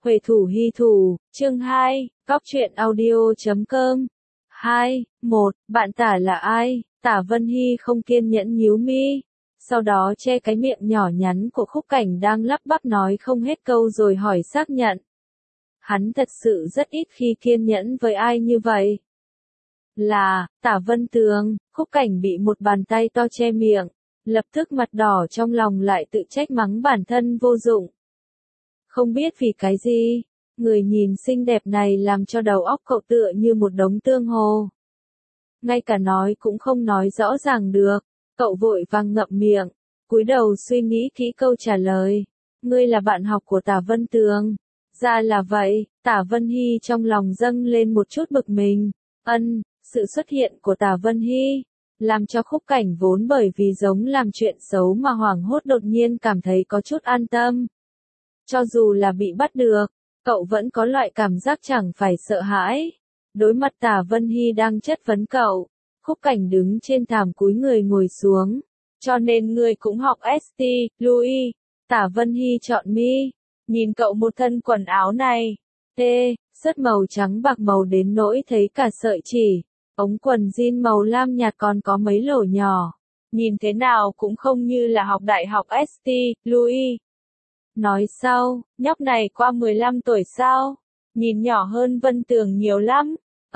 Huệ thủ hy thủ, chương 2, Góc truyện audio.com. 2, 1, bạn Tả là ai? Tả Vân Hy không kiên nhẫn nhíu mi, sau đó che cái miệng nhỏ nhắn của Khúc Cảnh đang lắp bắp nói không hết câu rồi hỏi xác nhận. Hắn thật sự rất ít khi kiên nhẫn với ai như vậy. Là, Tả Vân Tường. Khúc Cảnh bị một bàn tay to che miệng, lập tức mặt đỏ trong lòng lại tự trách mắng bản thân vô dụng. Không biết vì cái gì, người nhìn xinh đẹp này làm cho đầu óc cậu tựa như một đống tương hồ. Ngay cả nói cũng không nói rõ ràng được, cậu vội vàng ngậm miệng, cúi đầu suy nghĩ kỹ câu trả lời. Ngươi là bạn học của Tả Vân Tường. Ra là vậy, Tả Vân Hy trong lòng dâng lên một chút bực mình. Sự xuất hiện của Tả Vân Hy làm cho Khúc Cảnh vốn bởi vì giống làm chuyện xấu mà hoảng hốt đột nhiên cảm thấy có chút an tâm. Cho dù là bị bắt được, cậu vẫn có loại cảm giác chẳng phải sợ hãi. Đối mặt Tả Vân Hy đang chất vấn cậu, Khúc Cảnh đứng trên thảm cúi người ngồi xuống. Cho nên ngươi cũng học ST, Louis. Tả Vân Hy chọn mi. Nhìn cậu một thân quần áo này. Rất màu trắng bạc màu đến nỗi thấy cả sợi chỉ. Ống quần jean màu lam nhạt còn có mấy lỗ nhỏ. Nhìn thế nào cũng không như là học đại học ST, Louis. Nói sau, nhóc này qua 15 tuổi sao? Nhìn nhỏ hơn Vân Tường nhiều lắm.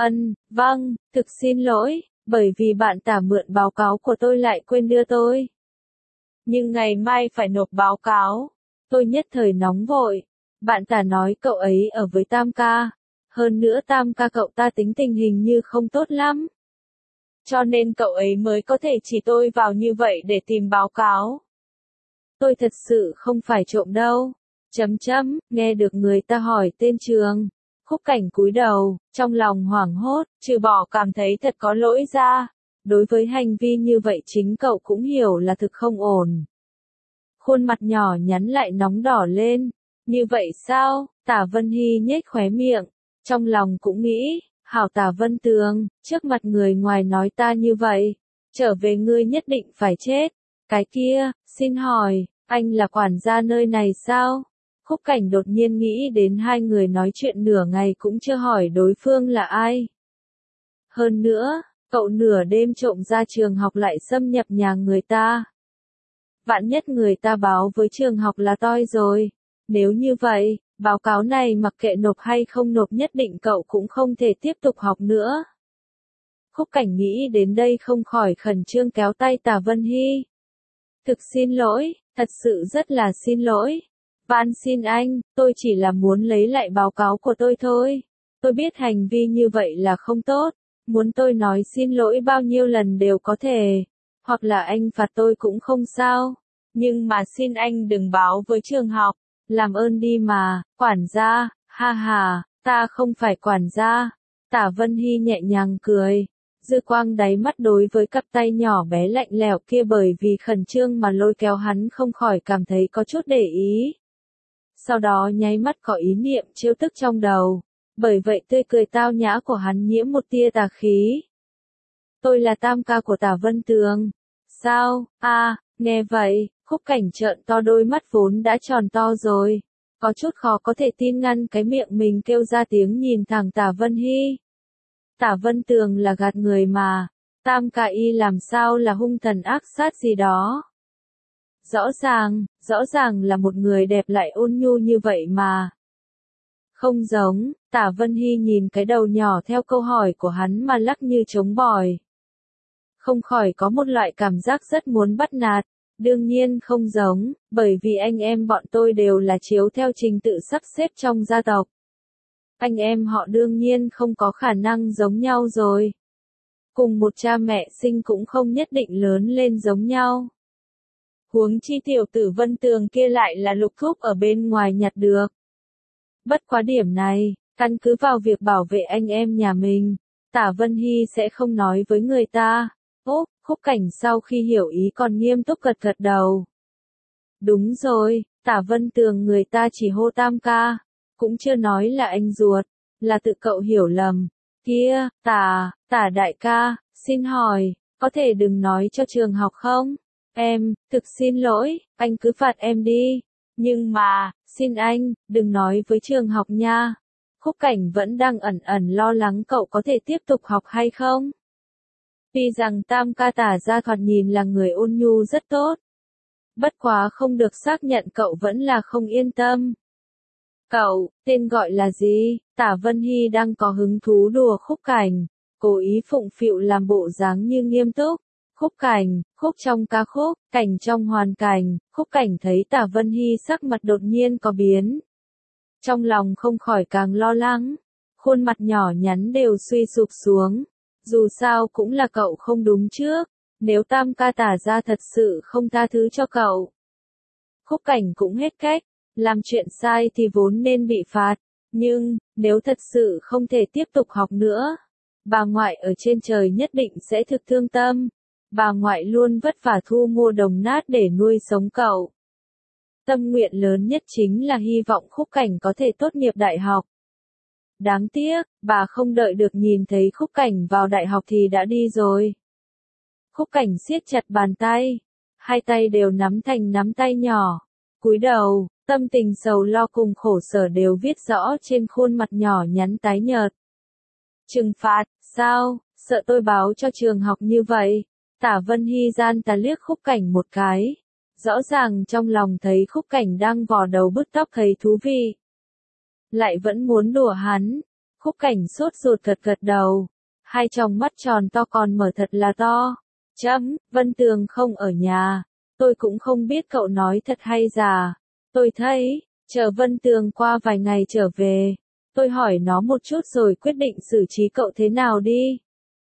Vâng, thực xin lỗi, bởi vì bạn Tả mượn báo cáo của tôi lại quên đưa tôi. Nhưng ngày mai phải nộp báo cáo. Tôi nhất thời nóng vội. Bạn Tả nói cậu ấy ở với Tam ca. Hơn nữa Tam ca cậu ta tính tình hình như không tốt lắm. Cho nên cậu ấy mới có thể chỉ tôi vào như vậy để tìm báo cáo. Tôi thật sự không phải trộm đâu. Nghe được người ta hỏi tên trường. Khúc Cảnh cúi đầu, trong lòng hoảng hốt, trừ bỏ cảm thấy thật có lỗi ra. Đối với hành vi như vậy chính cậu cũng hiểu là thực không ổn. Khuôn mặt nhỏ nhắn lại nóng đỏ lên. Như vậy sao? Tả Vân Hy nhếch khóe miệng. Trong lòng cũng nghĩ, hảo Tả Vân Tường, trước mặt người ngoài nói ta như vậy. Trở về ngươi nhất định phải chết. Cái kia, xin hỏi, anh là quản gia nơi này sao? Khúc Cảnh đột nhiên nghĩ đến hai người nói chuyện nửa ngày cũng chưa hỏi đối phương là ai. Hơn nữa, cậu nửa đêm trộm ra trường học lại xâm nhập nhà người ta. Vạn nhất người ta báo với trường học là toi rồi. Nếu như vậy, báo cáo này mặc kệ nộp hay không nộp nhất định cậu cũng không thể tiếp tục học nữa. Khúc Cảnh nghĩ đến đây không khỏi khẩn trương kéo tay Tả Vân Hy. Thực xin lỗi, thật sự rất là xin lỗi. Van xin anh, tôi chỉ là muốn lấy lại báo cáo của tôi thôi. Tôi biết hành vi như vậy là không tốt. Muốn tôi nói xin lỗi bao nhiêu lần đều có thể. Hoặc là anh phạt tôi cũng không sao. Nhưng mà xin anh đừng báo với trường học. Làm ơn đi mà, quản gia, ha ha, ta không phải quản gia. Tả Vân Hy nhẹ nhàng cười. Dư quang đáy mắt đối với cặp tay nhỏ bé lạnh lẽo kia bởi vì khẩn trương mà lôi kéo hắn không khỏi cảm thấy có chút để ý. Sau đó nháy mắt có ý niệm trêu tức trong đầu. Bởi vậy tươi cười tao nhã của hắn nhiễm một tia tà khí. Tôi là Tam ca của Tả Vân Tường. Sao? Nghe vậy, Khúc Cảnh trợn to đôi mắt vốn đã tròn to rồi. Có chút khó có thể tin ngăn cái miệng mình kêu ra tiếng nhìn thẳng Tả Vân Hy. Tả Vân Tường là gạt người mà. Tam ca y làm sao là hung thần ác sát gì đó. Rõ ràng là một người đẹp lại ôn nhu như vậy mà. Không giống, Tả Vân Hy nhìn cái đầu nhỏ theo câu hỏi của hắn mà lắc như trống bỏi. Không khỏi có một loại cảm giác rất muốn bắt nạt. Đương nhiên không giống, bởi vì anh em bọn tôi đều là chiếu theo trình tự sắp xếp trong gia tộc. Anh em họ đương nhiên không có khả năng giống nhau rồi. Cùng một cha mẹ sinh cũng không nhất định lớn lên giống nhau. Huống chi tiểu tử Vân Tường kia lại là Lục Thúc ở bên ngoài nhặt được. Bất quá điểm này, căn cứ vào việc bảo vệ anh em nhà mình, Tả Vân Hy sẽ không nói với người ta. Khúc Cảnh sau khi hiểu ý còn nghiêm túc gật gật đầu. Đúng rồi, Tả Vân Tường người ta chỉ hô Tam ca, cũng chưa nói là anh ruột, là tự cậu hiểu lầm. Kia, Tả đại ca, xin hỏi, có thể đừng nói cho trường học không? Thực xin lỗi, anh cứ phạt em đi. Nhưng mà, xin anh, đừng nói với trường học nha. Khúc Cảnh vẫn đang ẩn ẩn lo lắng cậu có thể tiếp tục học hay không. Tuy rằng Tam ca tả ra thoạt nhìn là người ôn nhu rất tốt. Bất quá không được xác nhận cậu vẫn là không yên tâm. Cậu, tên gọi là gì? Tả Vân Hy đang có hứng thú đùa Khúc Cảnh, cố ý phụng phịu làm bộ dáng như nghiêm túc. Khúc Cảnh, khúc trong ca khúc, cảnh trong hoàn cảnh, Khúc Cảnh thấy Tả Vân Hy sắc mặt đột nhiên có biến. Trong lòng không khỏi càng lo lắng, khuôn mặt nhỏ nhắn đều suy sụp xuống. Dù sao cũng là cậu không đúng trước, nếu Tam ca tả ra thật sự không tha thứ cho cậu. Khúc Cảnh cũng hết cách, làm chuyện sai thì vốn nên bị phạt, nhưng, nếu thật sự không thể tiếp tục học nữa, bà ngoại ở trên trời nhất định sẽ thực thương tâm. Bà ngoại luôn vất vả thu mua đồng nát để nuôi sống cậu. Tâm nguyện lớn nhất chính là hy vọng Khúc Cảnh có thể tốt nghiệp đại học. Đáng tiếc, bà không đợi được nhìn thấy Khúc Cảnh vào đại học thì đã đi rồi. Khúc Cảnh siết chặt bàn tay, hai tay đều nắm thành nắm tay nhỏ, cúi đầu, tâm tình sầu lo cùng khổ sở đều viết rõ trên khuôn mặt nhỏ nhắn tái nhợt. Trừng phạt, sao, sợ tôi báo cho trường học như vậy? Tả Vân Hy gian tà liếc Khúc Cảnh một cái. Rõ ràng trong lòng thấy Khúc Cảnh đang vò đầu bứt tóc thấy thú vị. Lại vẫn muốn đùa hắn. Khúc Cảnh sốt ruột gật đầu. Hai tròng mắt tròn to còn mở thật là to. Vân Tường không ở nhà. Tôi cũng không biết cậu nói thật hay giả. Tôi thấy, chờ Vân Tường qua vài ngày trở về. Tôi hỏi nó một chút rồi quyết định xử trí cậu thế nào đi.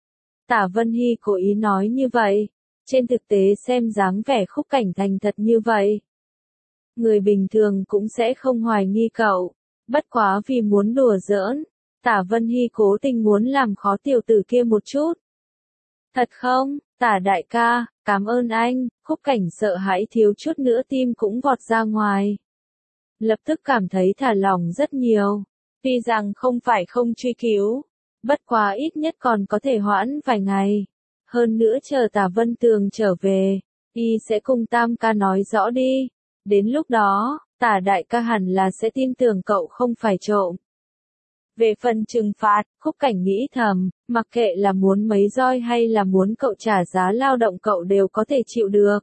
Tả Vân Hy cố ý nói như vậy. Trên thực tế xem dáng vẻ Khúc Cảnh thành thật như vậy. Người bình thường cũng sẽ không hoài nghi cậu. Bất quá vì muốn đùa giỡn, Tả Vân Hy cố tình muốn làm khó tiểu tử kia một chút. Thật không, Tả đại ca, cảm ơn anh. Khúc Cảnh sợ hãi thiếu chút nữa tim cũng vọt ra ngoài. Lập tức cảm thấy thả lỏng rất nhiều. Tuy rằng không phải không truy cứu, bất quá ít nhất còn có thể hoãn vài ngày. Hơn nữa chờ Tả Vân Tường trở về, y sẽ cùng Tam ca nói rõ đi. Đến lúc đó, Tả đại ca hẳn là sẽ tin tưởng cậu không phải trộm. Về phần trừng phạt, Khúc Cảnh nghĩ thầm, mặc kệ là muốn mấy roi hay là muốn cậu trả giá lao động cậu đều có thể chịu được.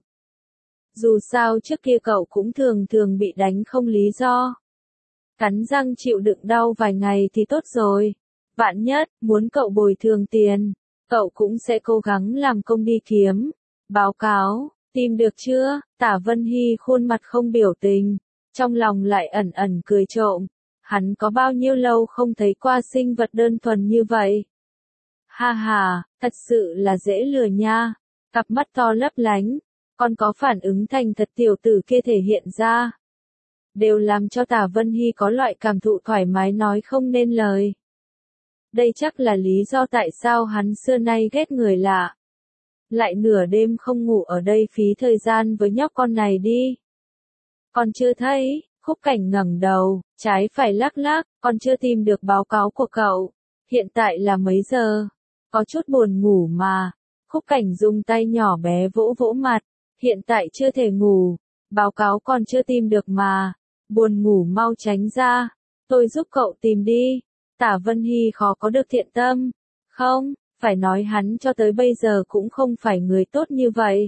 Dù sao trước kia cậu cũng thường bị đánh không lý do. Cắn răng chịu đựng đau vài ngày thì tốt rồi. Vạn nhất, muốn cậu bồi thường tiền, cậu cũng sẽ cố gắng làm công đi kiếm. Báo cáo, tìm được chưa? Tả Vân Hy khuôn mặt không biểu tình, trong lòng lại ẩn ẩn cười trộm. Hắn có bao nhiêu lâu không thấy qua sinh vật đơn thuần như vậy? Ha ha, thật sự là dễ lừa nha. Cặp mắt to lấp lánh, còn có phản ứng thành thật tiểu tử kia thể hiện ra. Đều làm cho Tả Vân Hy có loại cảm thụ thoải mái nói không nên lời. Đây chắc là lý do tại sao hắn xưa nay ghét người lạ. Lại nửa đêm không ngủ ở đây phí thời gian với nhóc con này đi. Còn chưa thấy, Khúc Cảnh ngẩng đầu, trái phải lắc lắc, còn chưa tìm được báo cáo của cậu. Hiện tại là mấy giờ? Có chút buồn ngủ mà. Khúc Cảnh dùng tay nhỏ bé vỗ vỗ mặt. Hiện tại chưa thể ngủ. Báo cáo còn chưa tìm được mà. Buồn ngủ mau tránh ra. Tôi giúp cậu tìm đi. Tả Vân Hy khó có được thiện tâm. Không, phải nói hắn cho tới bây giờ cũng không phải người tốt như vậy.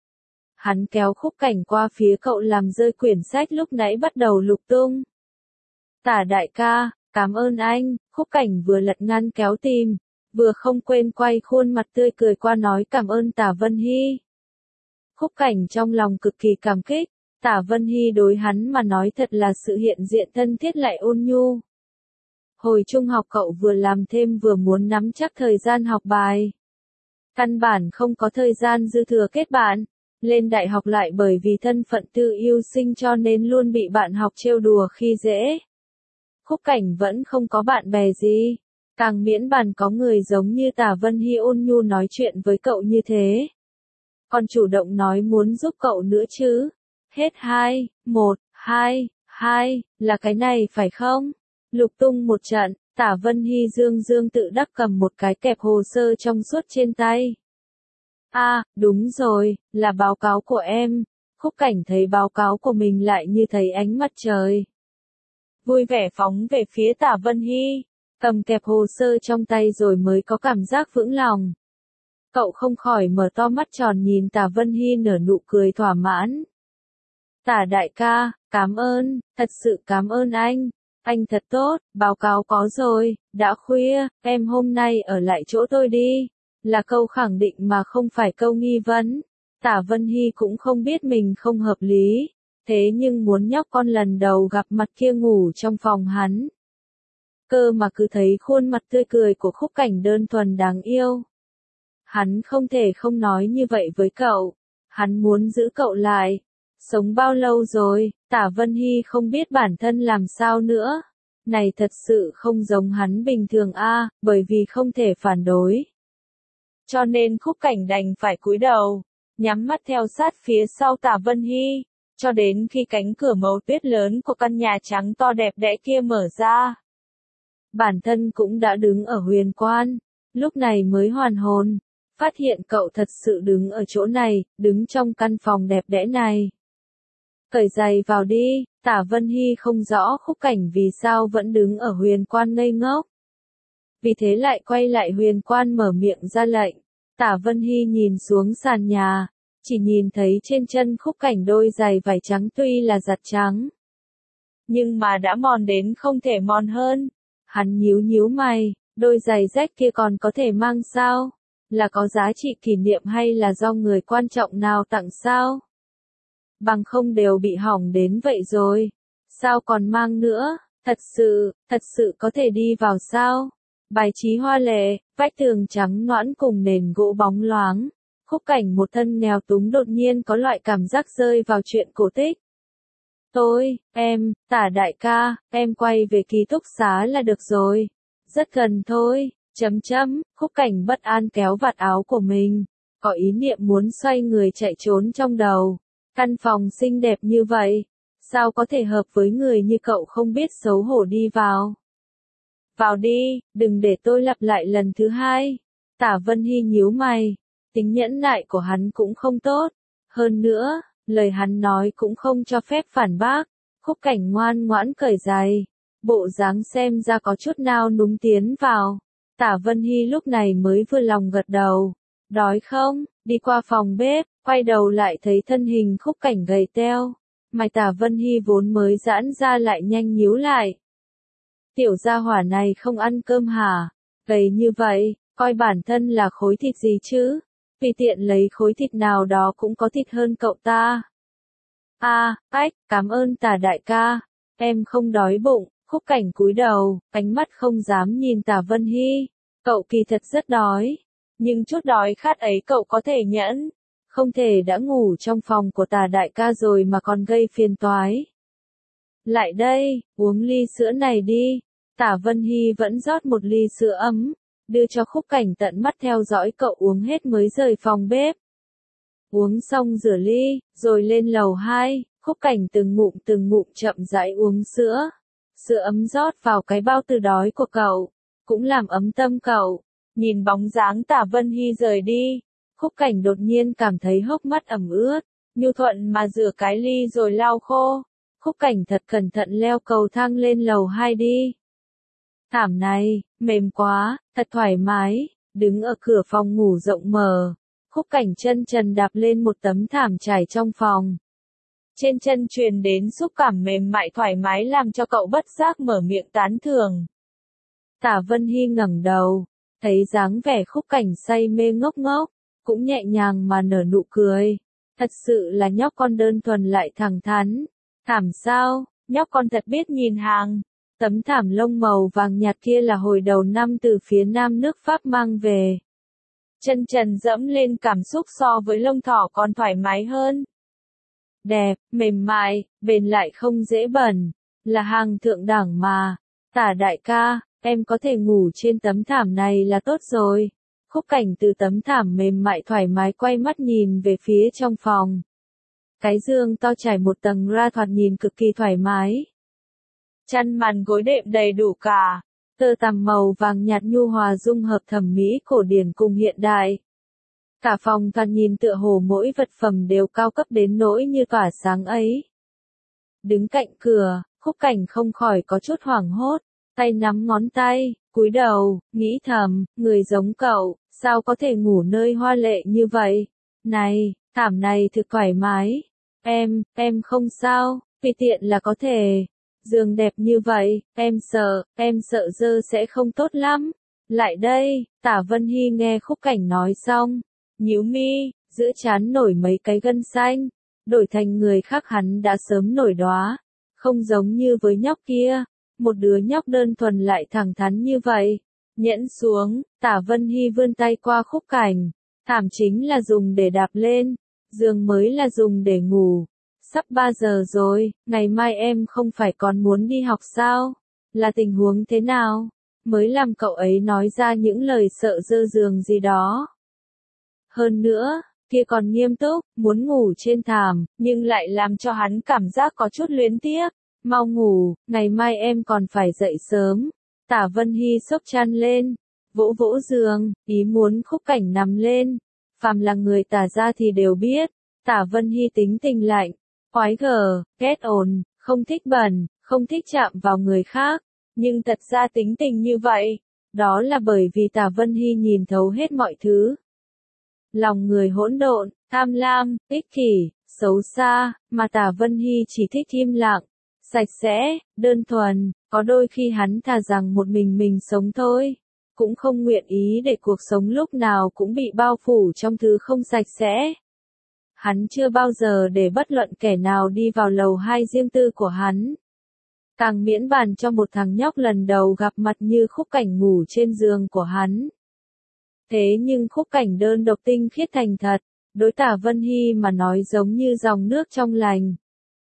Hắn kéo Khúc Cảnh qua phía cậu làm rơi quyển sách lúc nãy bắt đầu lục tung. Tả đại ca, cảm ơn anh. Khúc Cảnh vừa lật ngăn kéo tìm, vừa không quên quay khuôn mặt tươi cười qua nói cảm ơn Tả Vân Hy. Khúc Cảnh trong lòng cực kỳ cảm kích. Tả Vân Hy đối hắn mà nói thật là sự hiện diện thân thiết lại ôn nhu. Hồi trung học cậu vừa làm thêm vừa muốn nắm chắc thời gian học bài. Căn bản không có thời gian dư thừa kết bạn. Lên đại học lại bởi vì thân phận tự yêu sinh cho nên luôn bị bạn học trêu đùa khi dễ. Khúc Cảnh vẫn không có bạn bè gì. Càng miễn bàn có người giống như Tả Vân Hy ôn nhu nói chuyện với cậu như thế. Còn chủ động nói muốn giúp cậu nữa chứ. Hết 2, 1, 2, 2, là cái này phải không? Lục tung một trận, Tả Vân Hy dương tự đắc cầm một cái kẹp hồ sơ trong suốt trên tay. À, đúng rồi, là báo cáo của em. Khúc Cảnh thấy báo cáo của mình lại như thấy ánh mặt trời. Vui vẻ phóng về phía Tả Vân Hy, cầm kẹp hồ sơ trong tay rồi mới có cảm giác vững lòng. Cậu không khỏi mở to mắt tròn nhìn Tả Vân Hy nở nụ cười thỏa mãn. Tả đại ca, cảm ơn, thật sự cảm ơn anh thật tốt, báo cáo có rồi, đã khuya, em hôm nay ở lại chỗ tôi đi, là câu khẳng định mà không phải câu nghi vấn. Tả Vân Hy cũng không biết mình không hợp lý, thế nhưng muốn nhóc con lần đầu gặp mặt kia ngủ trong phòng hắn. Cơ mà cứ thấy khuôn mặt tươi cười của Khúc Cảnh đơn thuần đáng yêu. Hắn không thể không nói như vậy với cậu, hắn muốn giữ cậu lại. Sống bao lâu rồi, Tả Vân Hy không biết bản thân làm sao nữa. Này thật sự không giống hắn bình thường a, bởi vì không thể phản đối. Cho nên Khúc Cảnh đành phải cúi đầu, nhắm mắt theo sát phía sau Tả Vân Hy, cho đến khi cánh cửa màu tuyết lớn của căn nhà trắng to đẹp đẽ kia mở ra. Bản thân cũng đã đứng ở huyền quan, lúc này mới hoàn hồn, phát hiện cậu thật sự đứng ở chỗ này, đứng trong căn phòng đẹp đẽ này. Cởi giày vào đi, Tả Vân Hy không rõ Khúc Cảnh vì sao vẫn đứng ở huyền quan ngây ngốc. Vì thế lại quay lại huyền quan mở miệng ra lệnh. Tả Vân Hy nhìn xuống sàn nhà, chỉ nhìn thấy trên chân Khúc Cảnh đôi giày vải trắng tuy là giặt trắng, nhưng mà đã mòn đến không thể mòn hơn. Hắn nhíu nhíu mày, đôi giày rách kia còn có thể mang sao? Là có giá trị kỷ niệm hay là do người quan trọng nào tặng sao? Bằng không đều bị hỏng đến vậy rồi. Sao còn mang nữa? Thật sự có thể đi vào sao? Bài trí hoa lệ, vách tường trắng nõn cùng nền gỗ bóng loáng. Khúc Cảnh một thân nghèo túng đột nhiên có loại cảm giác rơi vào chuyện cổ tích. Tả đại ca, em quay về ký túc xá là được rồi. Rất gần thôi, Khúc Cảnh bất an kéo vạt áo của mình, có ý niệm muốn xoay người chạy trốn trong đầu. Căn phòng xinh đẹp như vậy, sao có thể hợp với người như cậu không biết xấu hổ đi vào. Vào đi, đừng để tôi lặp lại lần thứ hai. Tả Vân Hy nhíu mày, tính nhẫn nại của hắn cũng không tốt. Hơn nữa, lời hắn nói cũng không cho phép phản bác. Khúc Cảnh ngoan ngoãn cởi giày, bộ dáng xem ra có chút nao núng tiến vào. Tả Vân Hy lúc này mới vừa lòng gật đầu. Đói không? Đi qua phòng bếp, quay đầu lại thấy thân hình Khúc Cảnh gầy teo. Mày Tả Vân Hy vốn mới giãn ra lại nhanh nhíu lại. Tiểu gia hỏa này không ăn cơm hả? Gầy như vậy, coi bản thân là khối thịt gì chứ? Vì tiện lấy khối thịt nào đó cũng có thịt hơn cậu ta. Cảm ơn Tả đại ca. Em không đói bụng. Khúc Cảnh cúi đầu, ánh mắt không dám nhìn Tả Vân Hy. Cậu kỳ thật rất đói. Nhưng chút đói khát ấy cậu có thể nhẫn. Không thể đã ngủ trong phòng của Tả đại ca rồi mà còn gây phiền toái. Lại đây, uống ly sữa này đi. Tả Vân Hy vẫn rót một ly sữa ấm, đưa cho Khúc Cảnh tận mắt theo dõi cậu uống hết mới rời phòng bếp. Uống xong rửa ly, rồi lên lầu 2, Khúc Cảnh từng ngụm chậm rãi uống sữa. Sữa ấm rót vào cái bao tử đói của cậu, cũng làm ấm tâm cậu. Nhìn bóng dáng Tả Vân Hy rời đi, Khúc Cảnh đột nhiên cảm thấy hốc mắt ẩm ướt, nhu thuận mà rửa cái ly rồi lau khô. Khúc Cảnh thật cẩn thận leo cầu thang lên lầu 2 đi. Thảm này, mềm quá, thật thoải mái, đứng ở cửa phòng ngủ rộng mở. Khúc Cảnh chân trần đạp lên một tấm thảm trải trong phòng. Trên chân truyền đến xúc cảm mềm mại thoải mái làm cho cậu bất giác mở miệng tán thưởng. Tả Vân Hy ngẩng đầu, thấy dáng vẻ Khúc Cảnh say mê ngốc ngốc, cũng nhẹ nhàng mà nở nụ cười. Thật sự là nhóc con đơn thuần lại thẳng thắn. Thảm sao, nhóc con thật biết nhìn hàng. Tấm thảm lông màu vàng nhạt kia là hồi đầu năm từ phía nam nước Pháp mang về. Chân trần dẫm lên cảm xúc so với lông thỏ còn thoải mái hơn. Đẹp, mềm mại, bền lại không dễ bẩn, là hàng thượng đẳng mà. Tả đại ca, em có thể ngủ trên tấm thảm này là tốt rồi. Khúc Cảnh từ tấm thảm mềm mại thoải mái quay mắt nhìn về phía trong phòng. Cái giường to trải một tầng ra thoạt nhìn cực kỳ thoải mái. Chăn màn gối đệm đầy đủ cả. Tơ tằm màu vàng nhạt nhu hòa dung hợp thẩm mỹ cổ điển cùng hiện đại. Cả phòng toàn nhìn tựa hồ mỗi vật phẩm đều cao cấp đến nỗi như tỏa sáng ấy. Đứng cạnh cửa, Khúc Cảnh không khỏi có chút hoảng hốt, tay nắm ngón tay, cúi đầu, nghĩ thầm, người giống cậu, sao có thể ngủ nơi hoa lệ như vậy? Này, thảm này thực thoải mái. Em không sao, tùy tiện là có thể. Giường đẹp như vậy, em sợ dơ sẽ không tốt lắm. Lại đây, Tả Vân Hy nghe Khúc Cảnh nói xong, nhíu mi, giữa trán nổi mấy cái gân xanh, đổi thành người khác hắn đã sớm nổi đóa, không giống như với nhóc kia, một đứa nhóc đơn thuần lại thẳng thắn như vậy. Nhẫn xuống, Tả Vân Hy vươn tay qua Khúc Cảnh, thảm chính là dùng để đạp lên, giường mới là dùng để ngủ. Sắp 3 giờ rồi, ngày mai em không phải còn muốn đi học sao? Là tình huống thế nào? Mới làm cậu ấy nói ra những lời sợ dơ giường gì đó. Hơn nữa, kia còn nghiêm túc, muốn ngủ trên thảm, nhưng lại làm cho hắn cảm giác có chút luyến tiếc. Mau ngủ, ngày mai em còn phải dậy sớm. Tả Vân Hy xốc chăn lên, vỗ vỗ giường, ý muốn Khúc Cảnh nằm lên. Phàm là người Tả gia thì đều biết, Tả Vân Hy tính tình lạnh, oái gở, ghét ồn, không thích bẩn, không thích chạm vào người khác. Nhưng thật ra tính tình như vậy, đó là bởi vì Tả Vân Hy nhìn thấu hết mọi thứ. Lòng người hỗn độn, tham lam, ích kỷ, xấu xa, mà Tả Vân Hy chỉ thích im lặng, sạch sẽ, đơn thuần, có đôi khi hắn thà rằng một mình sống thôi, cũng không nguyện ý để cuộc sống lúc nào cũng bị bao phủ trong thứ không sạch sẽ. Hắn chưa bao giờ để bất luận kẻ nào đi vào lầu 2 riêng tư của hắn. Càng miễn bàn cho một thằng nhóc lần đầu gặp mặt như Khúc Cảnh ngủ trên giường của hắn. Thế nhưng Khúc Cảnh đơn độc tinh khiết thành thật, đối Tả Vân Hy mà nói giống như dòng nước trong lành.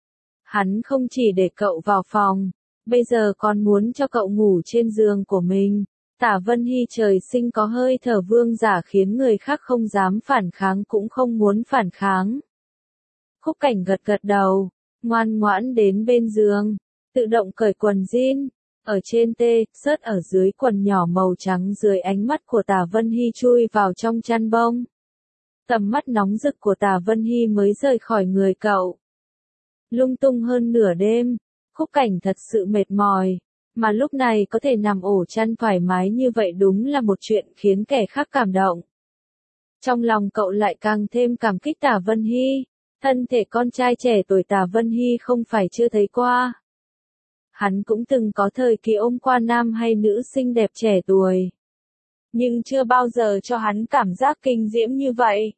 Hắn không chỉ để cậu vào phòng, bây giờ còn muốn cho cậu ngủ trên giường của mình. Tả Vân Hy trời sinh có hơi thở vương giả khiến người khác không dám phản kháng cũng không muốn phản kháng. Khúc Cảnh gật gật đầu, ngoan ngoãn đến bên giường, tự động cởi quần jean, ở trên sớt ở dưới quần nhỏ màu trắng dưới ánh mắt của Tả Vân Hy chui vào trong chăn bông. Tầm mắt nóng rực của Tả Vân Hy mới rời khỏi người cậu. Lung tung hơn nửa đêm, Khúc Cảnh thật sự mệt mỏi, mà lúc này có thể nằm ổ chăn thoải mái như vậy đúng là một chuyện khiến kẻ khác cảm động. Trong lòng cậu lại càng thêm cảm kích Tả Vân Hy, thân thể con trai trẻ tuổi Tả Vân Hy không phải chưa thấy qua. Hắn cũng từng có thời kỳ ôm qua nam hay nữ xinh đẹp trẻ tuổi. Nhưng chưa bao giờ cho hắn cảm giác kinh diễm như vậy.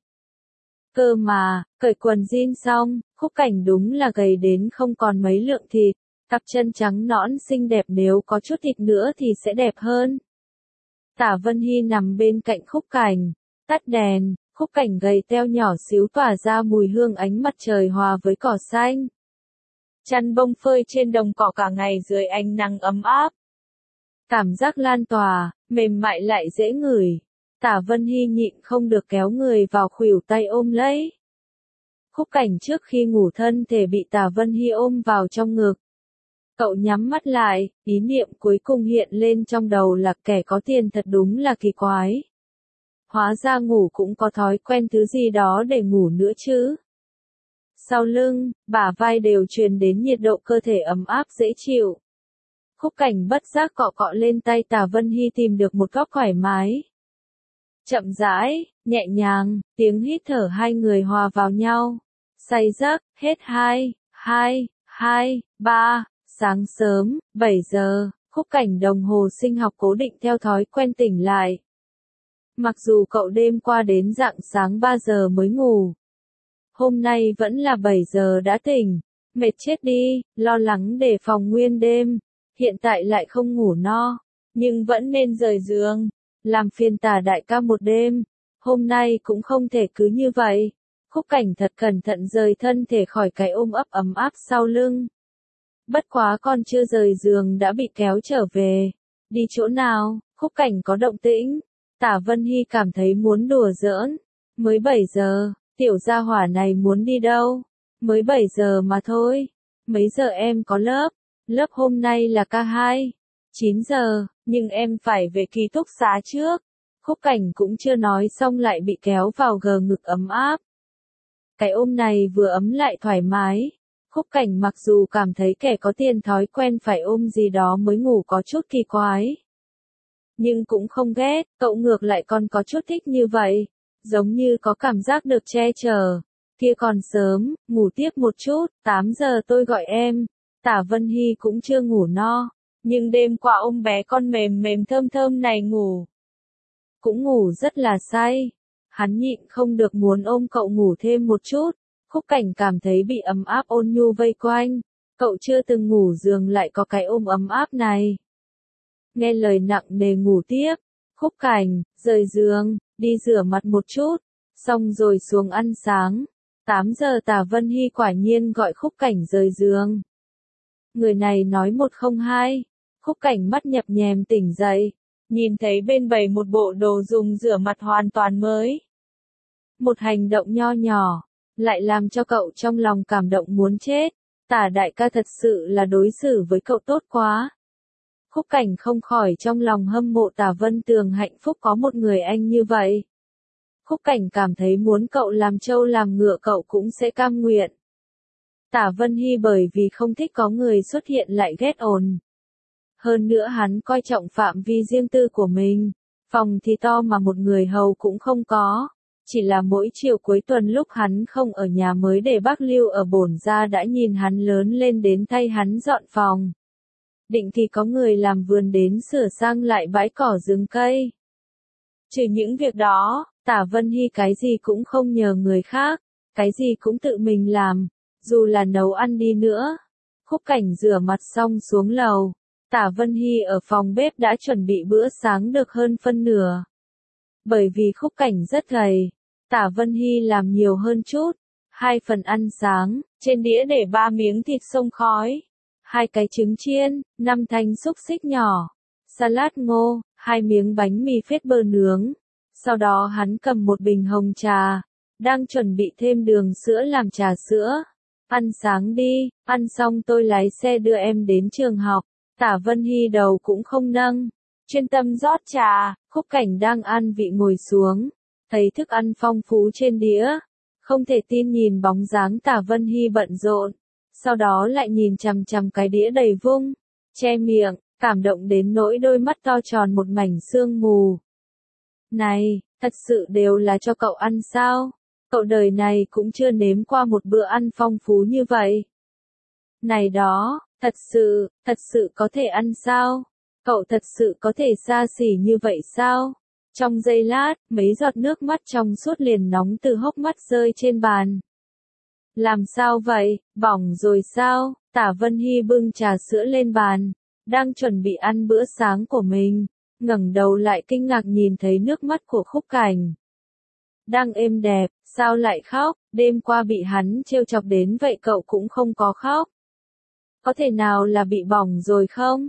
Cơ mà, cởi quần jean xong, Khúc Cảnh đúng là gầy đến không còn mấy lượng thịt, cặp chân trắng nõn xinh đẹp nếu có chút thịt nữa thì sẽ đẹp hơn. Tả Vân Hy nằm bên cạnh Khúc Cảnh, tắt đèn, Khúc Cảnh gầy teo nhỏ xíu tỏa ra mùi hương ánh mặt trời hòa với cỏ xanh. Chăn bông phơi trên đồng cỏ cả ngày dưới ánh nắng ấm áp. Cảm giác lan tỏa, mềm mại lại dễ ngửi. Tả Vân Hy nhịn không được kéo người vào khuỷu tay ôm lấy. Khúc Cảnh trước khi ngủ thân thể bị Tả Vân Hy ôm vào trong ngực. Cậu nhắm mắt lại, ý niệm cuối cùng hiện lên trong đầu là kẻ có tiền thật đúng là kỳ quái. Hóa ra ngủ cũng có thói quen thứ gì đó để ngủ nữa chứ. Sau lưng, bả vai đều truyền đến nhiệt độ cơ thể ấm áp dễ chịu. Khúc Cảnh bất giác cọ cọ lên tay Tả Vân Hy tìm được một góc thoải mái. Chậm rãi, nhẹ nhàng, tiếng hít thở hai người hòa vào nhau. Say giấc, hết 3, sáng sớm, 7 giờ, Khúc Cảnh đồng hồ sinh học cố định theo thói quen tỉnh lại. Mặc dù cậu đêm qua đến rạng sáng 3 giờ mới ngủ. Hôm nay vẫn là 7 giờ đã tỉnh, mệt chết đi, lo lắng đề phòng nguyên đêm, hiện tại lại không ngủ no, nhưng vẫn nên rời giường, làm phiền Tả đại ca một đêm, hôm nay cũng không thể cứ như vậy. Khúc Cảnh thật cẩn thận rời thân thể khỏi cái ôm ấp ấm áp sau lưng. Bất quá còn chưa rời giường đã bị kéo trở về. Đi chỗ nào? Khúc Cảnh có động tĩnh. Tả Vân Hy cảm thấy muốn đùa giỡn. Mới 7 giờ, tiểu gia hỏa này muốn đi đâu? Mới 7 giờ mà thôi. Mấy giờ em có lớp? Lớp hôm nay là K2. 9 giờ, nhưng em phải về ký túc xá trước. Khúc Cảnh cũng chưa nói xong lại bị kéo vào gờ ngực ấm áp. Cái ôm này vừa ấm lại thoải mái. Khúc Cảnh mặc dù cảm thấy kẻ có tiền thói quen phải ôm gì đó mới ngủ có chút kỳ quái. Nhưng cũng không ghét, cậu ngược lại còn có chút thích như vậy. Giống như có cảm giác được che chở. Kia còn sớm, ngủ tiếp một chút, 8 giờ tôi gọi em. Tả Vân Hy cũng chưa ngủ no. Nhưng đêm qua ôm bé con mềm mềm thơm thơm này ngủ. Cũng ngủ rất là say. Hắn nhịn không được muốn ôm cậu ngủ thêm một chút. Khúc Cảnh cảm thấy bị ấm áp ôn nhu vây quanh. Cậu chưa từng ngủ giường lại có cái ôm ấm áp này. Nghe lời nặng nề ngủ tiếp. Khúc Cảnh, rời giường, đi rửa mặt một chút. Xong rồi xuống ăn sáng. 8 giờ Tả Vân Hy quả nhiên gọi Khúc Cảnh rời giường. Người này nói 102. Khúc Cảnh mắt nhập nhèm tỉnh dậy. Nhìn thấy bên bày một bộ đồ dùng rửa mặt hoàn toàn mới. Một hành động nho nhỏ, lại làm cho cậu trong lòng cảm động muốn chết. Tả đại ca thật sự là đối xử với cậu tốt quá. Khúc Cảnh không khỏi trong lòng hâm mộ Tả Vân Tường hạnh phúc có một người anh như vậy. Khúc Cảnh cảm thấy muốn cậu làm trâu làm ngựa cậu cũng sẽ cam nguyện. Tả Vân Hy bởi vì không thích có người xuất hiện lại ghét ồn. Hơn nữa hắn coi trọng phạm vi riêng tư của mình. Phòng thì to mà một người hầu cũng không có. Chỉ là mỗi chiều cuối tuần lúc hắn không ở nhà mới để bác Lưu ở Bổn Gia đã nhìn hắn lớn lên đến thay hắn dọn phòng. Định thì có người làm vườn đến sửa sang lại bãi cỏ rừng cây. Trừ những việc đó, Tả Vân Hy cái gì cũng không nhờ người khác, cái gì cũng tự mình làm, dù là nấu ăn đi nữa. Khúc Cảnh rửa mặt xong xuống lầu. Tả Vân Hy ở phòng bếp đã chuẩn bị bữa sáng được hơn phân nửa. Bởi vì Khúc Cảnh rất gầy, Tả Vân Hy làm nhiều hơn chút. 2 phần ăn sáng, trên đĩa để 3 miếng thịt xông khói, 2 cái trứng chiên, 5 thanh xúc xích nhỏ, salad ngô, 2 miếng bánh mì phết bơ nướng. Sau đó hắn cầm một bình hồng trà, đang chuẩn bị thêm đường sữa làm trà sữa. Ăn sáng đi, ăn xong tôi lái xe đưa em đến trường học. Tả Vân Hy đầu cũng không nâng, chuyên tâm rót trà. Khúc Cảnh đang ăn vị ngồi xuống, thấy thức ăn phong phú trên đĩa, không thể tin nhìn bóng dáng Tả Vân Hy bận rộn, sau đó lại nhìn chằm chằm cái đĩa đầy vung, che miệng, cảm động đến nỗi đôi mắt to tròn một mảnh sương mù. Này, thật sự đều là cho cậu ăn sao? Cậu đời này cũng chưa nếm qua một bữa ăn phong phú như vậy. Này đó, thật sự có thể ăn sao? Cậu thật sự có thể xa xỉ như vậy sao? Trong giây lát, mấy giọt nước mắt trong suốt liền nóng từ hốc mắt rơi trên bàn. Làm sao vậy, bỏng rồi sao? Tả Vân Hy bưng trà sữa lên bàn, đang chuẩn bị ăn bữa sáng của mình, ngẩng đầu lại kinh ngạc nhìn thấy nước mắt của Khúc Cảnh. Đang êm đẹp, sao lại khóc, đêm qua bị hắn trêu chọc đến vậy cậu cũng không có khóc. Có thể nào là bị bỏng rồi không?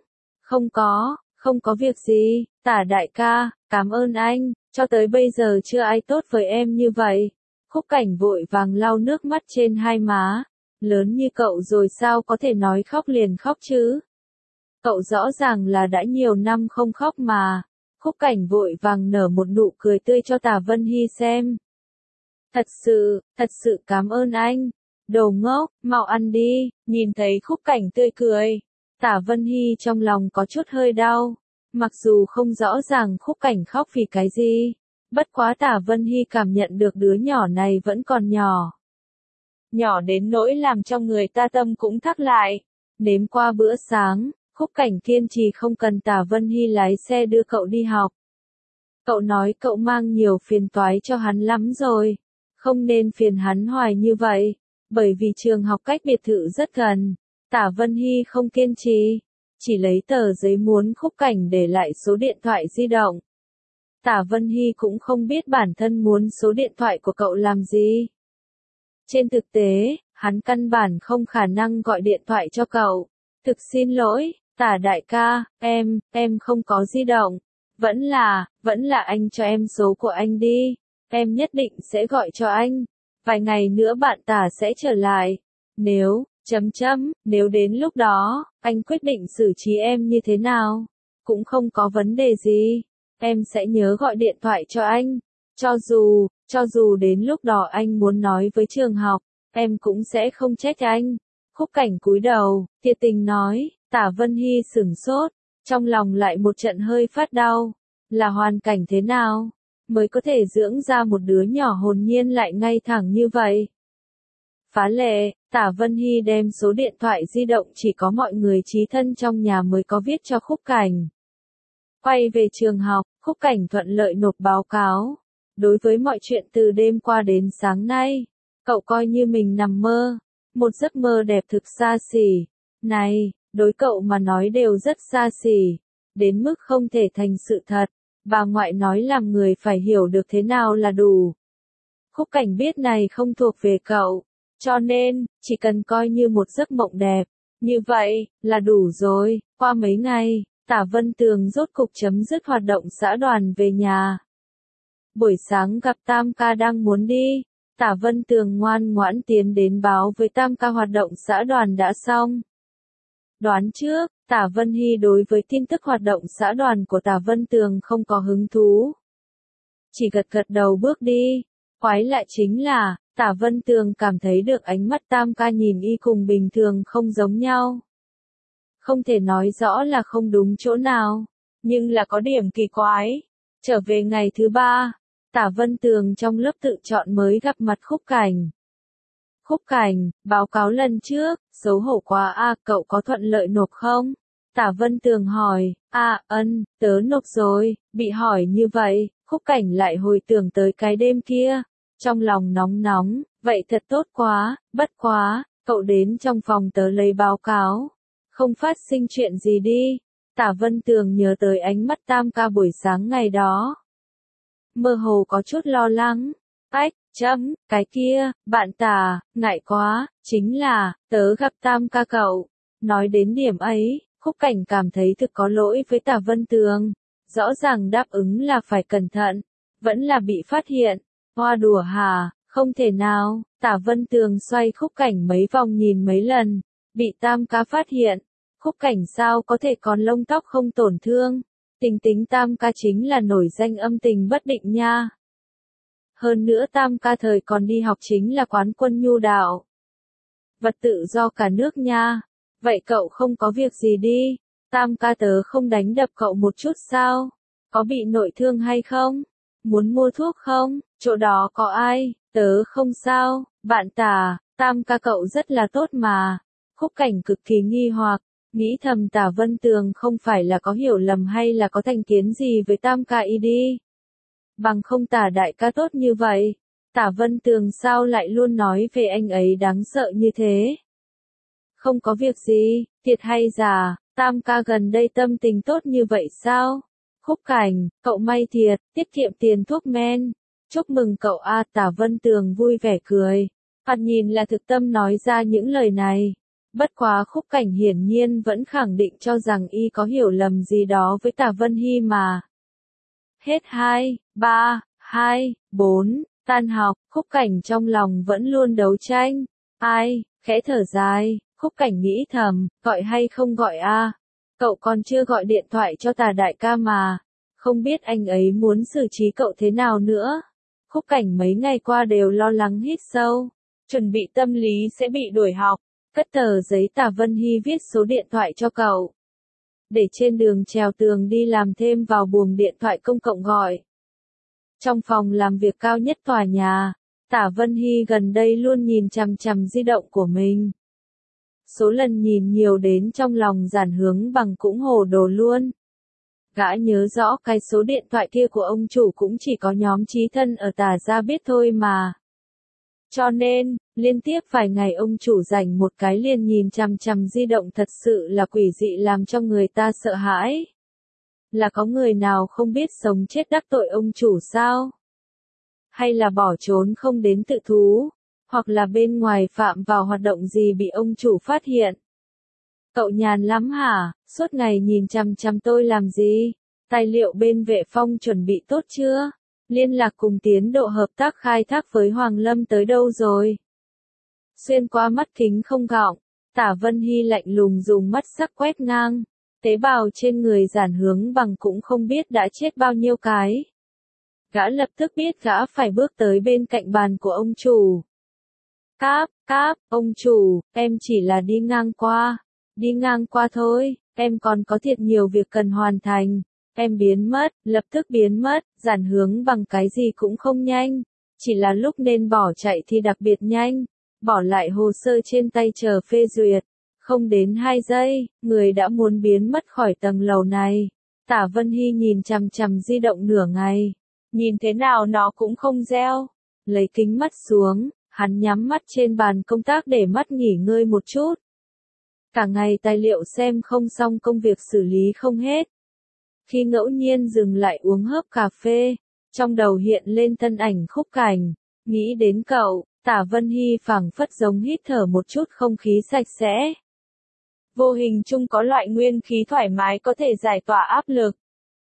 Không có việc gì, Tả đại ca, cảm ơn anh, cho tới bây giờ chưa ai tốt với em như vậy. Khúc Cảnh vội vàng lau nước mắt trên hai má, lớn như cậu rồi sao có thể nói khóc liền khóc chứ? Cậu rõ ràng là đã nhiều năm không khóc mà. Khúc Cảnh vội vàng nở một nụ cười tươi cho Tả Vân Hy xem. Thật sự cảm ơn anh. Đồ ngốc, mau ăn đi. Nhìn thấy Khúc Cảnh tươi cười, Tả Vân Hy trong lòng có chút hơi đau. Mặc dù không rõ ràng Khúc Cảnh khóc vì cái gì, bất quá Tả Vân Hy cảm nhận được đứa nhỏ này vẫn còn nhỏ. Nhỏ đến nỗi làm cho người ta tâm cũng thắt lại. Nếm qua bữa sáng, Khúc Cảnh kiên trì không cần Tả Vân Hy lái xe đưa cậu đi học. Cậu nói cậu mang nhiều phiền toái cho hắn lắm rồi. Không nên phiền hắn hoài như vậy, bởi vì trường học cách biệt thự rất gần. Tả Vân Hy không kiên trì, chỉ lấy tờ giấy muốn Khúc Cảnh để lại số điện thoại di động. Tả Vân Hy cũng không biết bản thân muốn số điện thoại của cậu làm gì. Trên thực tế, hắn căn bản không khả năng gọi điện thoại cho cậu. Thực xin lỗi, Tả đại ca, em không có di động. Vẫn là anh cho em số của anh đi. Em nhất định sẽ gọi cho anh. Vài ngày nữa bạn Tả sẽ trở lại. Nếu đến lúc đó, anh quyết định xử trí em như thế nào, cũng không có vấn đề gì. em sẽ nhớ gọi điện thoại cho anh. Cho dù đến lúc đó anh muốn nói với trường học, em cũng sẽ không trách anh. Khúc Cảnh cúi đầu, thiệt tình nói, Tả Vân Hy sửng sốt, trong lòng lại một trận hơi phát đau. Là hoàn cảnh thế nào, mới có thể dưỡng ra một đứa nhỏ hồn nhiên lại ngay thẳng như vậy? Phá lệ, Tả Vân Hy đem số điện thoại di động chỉ có mọi người chí thân trong nhà mới có viết cho Khúc Cảnh. Quay về trường học, Khúc Cảnh thuận lợi nộp báo cáo. Đối với mọi chuyện từ đêm qua đến sáng nay, cậu coi như mình nằm mơ. Một giấc mơ đẹp thực xa xỉ. Này, đối cậu mà nói đều rất xa xỉ. Đến mức không thể thành sự thật. Bà ngoại nói làm người phải hiểu được thế nào là đủ. Khúc Cảnh biết này không thuộc về cậu. Cho nên, chỉ cần coi như một giấc mộng đẹp. Như vậy, là đủ rồi. Qua mấy ngày, Tả Vân Tường rốt cục chấm dứt hoạt động xã đoàn về nhà. Buổi sáng gặp Tam ca đang muốn đi. Tả Vân Tường ngoan ngoãn tiến đến báo với Tam ca hoạt động xã đoàn đã xong. Đoán trước, Tả Vân Hy đối với tin tức hoạt động xã đoàn của Tả Vân Tường không có hứng thú. Chỉ gật gật đầu bước đi. Quái lạ chính là, Tả Vân Tường cảm thấy được ánh mắt Tam ca nhìn y cùng bình thường không giống nhau. Không thể nói rõ là không đúng chỗ nào, nhưng là có điểm kỳ quái. Trở về ngày thứ 3, Tả Vân Tường trong lớp tự chọn mới gặp mặt Khúc Cảnh. Khúc Cảnh, báo cáo lần trước, xấu hổ quá a, cậu có thuận lợi nộp không? Tả Vân Tường hỏi, tớ nộp rồi. Bị hỏi như vậy, Khúc Cảnh lại hồi tưởng tới cái đêm kia. Trong lòng nóng nóng, vậy thật tốt quá, bất quá, cậu đến trong phòng tớ lấy báo cáo. Không phát sinh chuyện gì đi. Tả Vân Tường nhớ tới ánh mắt Tam ca buổi sáng ngày đó. Mơ hồ có chút lo lắng. Cái kia, bạn Tả, ngại quá, chính là, tớ gặp Tam ca cậu. Nói đến điểm ấy, Khúc Cảnh cảm thấy thực có lỗi với Tả Vân Tường. Rõ ràng đáp ứng là phải cẩn thận, vẫn là bị phát hiện. Hoa đùa hả, không thể nào. Tả Vân Tường xoay Khúc Cảnh mấy vòng nhìn mấy lần, bị Tam ca phát hiện. Khúc Cảnh sao có thể còn lông tóc không tổn thương. Tình tính Tam ca chính là nổi danh âm tình bất định nha. Hơn nữa Tam ca thời còn đi học chính là quán quân nhu đạo. Vật tự do cả nước nha. Vậy cậu không có việc gì đi. Tam ca tớ không đánh đập cậu một chút sao? Có bị nội thương hay không? Muốn mua thuốc không? Chỗ đó có ai? Tớ không sao. Bạn Tả, Tam ca cậu rất là tốt mà. Khúc Cảnh cực kỳ nghi hoặc. Nghĩ thầm Tả Vân Tường không phải là có hiểu lầm hay là có thành kiến gì với Tam ca y đi. Bằng không Tả đại ca tốt như vậy. Tả Vân Tường sao lại luôn nói về anh ấy đáng sợ như thế? Không có việc gì, thiệt hay giả, Tam ca gần đây tâm tình tốt như vậy sao? Khúc Cảnh, cậu may thiệt, tiết kiệm tiền thuốc men. Chúc mừng cậu a. Tả Vân Tường vui vẻ cười. Thoạt nhìn là thực tâm nói ra những lời này. Bất quá Khúc Cảnh hiển nhiên vẫn khẳng định cho rằng y có hiểu lầm gì đó với Tả Vân Hy mà. Hết 2, 3, 2, 4, tan học, Khúc Cảnh trong lòng vẫn luôn đấu tranh. Khẽ thở dài, Khúc Cảnh nghĩ thầm, gọi hay không gọi a? Cậu còn chưa gọi điện thoại cho Tả đại ca mà. Không biết anh ấy muốn xử trí cậu thế nào nữa. Khúc Cảnh mấy ngày qua đều lo lắng hít sâu. Chuẩn bị tâm lý sẽ bị đuổi học. Cất tờ giấy Tả Vân Hy viết số điện thoại cho cậu. Để trên đường trèo tường đi làm thêm vào buồng điện thoại công cộng gọi. Trong phòng làm việc cao nhất tòa nhà, Tả Vân Hy gần đây luôn nhìn chằm chằm di động của mình. Số lần nhìn nhiều đến trong lòng Giản Hướng Bằng cũng hồ đồ luôn. Gã nhớ rõ cái số điện thoại kia của ông chủ cũng chỉ có nhóm chí thân ở Tả gia biết thôi mà. Cho nên, liên tiếp vài ngày ông chủ rảnh một cái liền nhìn chằm chằm di động thật sự là quỷ dị làm cho người ta sợ hãi. Là có người nào không biết sống chết đắc tội ông chủ sao? Hay là bỏ trốn không đến tự thú? Hoặc là bên ngoài phạm vào hoạt động gì bị ông chủ phát hiện? Cậu nhàn lắm hả? Suốt ngày nhìn chằm chằm tôi làm gì? Tài liệu bên Vệ Phong chuẩn bị tốt chưa? Liên lạc cùng tiến độ hợp tác khai thác với Hoàng Lâm tới đâu rồi? Xuyên qua mắt kính không gọng, Tả Vân Hy lạnh lùng dùng mắt sắc quét ngang. Tế bào trên người Giản Hướng Bằng cũng không biết đã chết bao nhiêu cái. Gã lập tức biết gã phải bước tới bên cạnh bàn của ông chủ. Cáp, ông chủ, em chỉ là đi ngang qua thôi, em còn có thiệt nhiều việc cần hoàn thành. Em biến mất, lập tức biến mất, Giản Hướng Bằng cái gì cũng không nhanh, chỉ là lúc nên bỏ chạy thì đặc biệt nhanh, bỏ lại hồ sơ trên tay chờ phê duyệt. Không đến 2 giây, người đã muốn biến mất khỏi tầng lầu này. Tả Vân Hy nhìn chằm chằm di động nửa ngày, nhìn thế nào nó cũng không reo. Lấy kính mắt xuống, hắn nhắm mắt trên bàn công tác để mắt nghỉ ngơi một chút. Cả ngày tài liệu xem không xong, công việc xử lý không hết. Khi ngẫu nhiên dừng lại uống hớp cà phê, trong đầu hiện lên thân ảnh Khúc Cảnh. Nghĩ đến cậu, Tả Vân Hy phảng phất giống hít thở một chút không khí sạch sẽ. Vô hình chung có loại nguyên khí thoải mái có thể giải tỏa áp lực.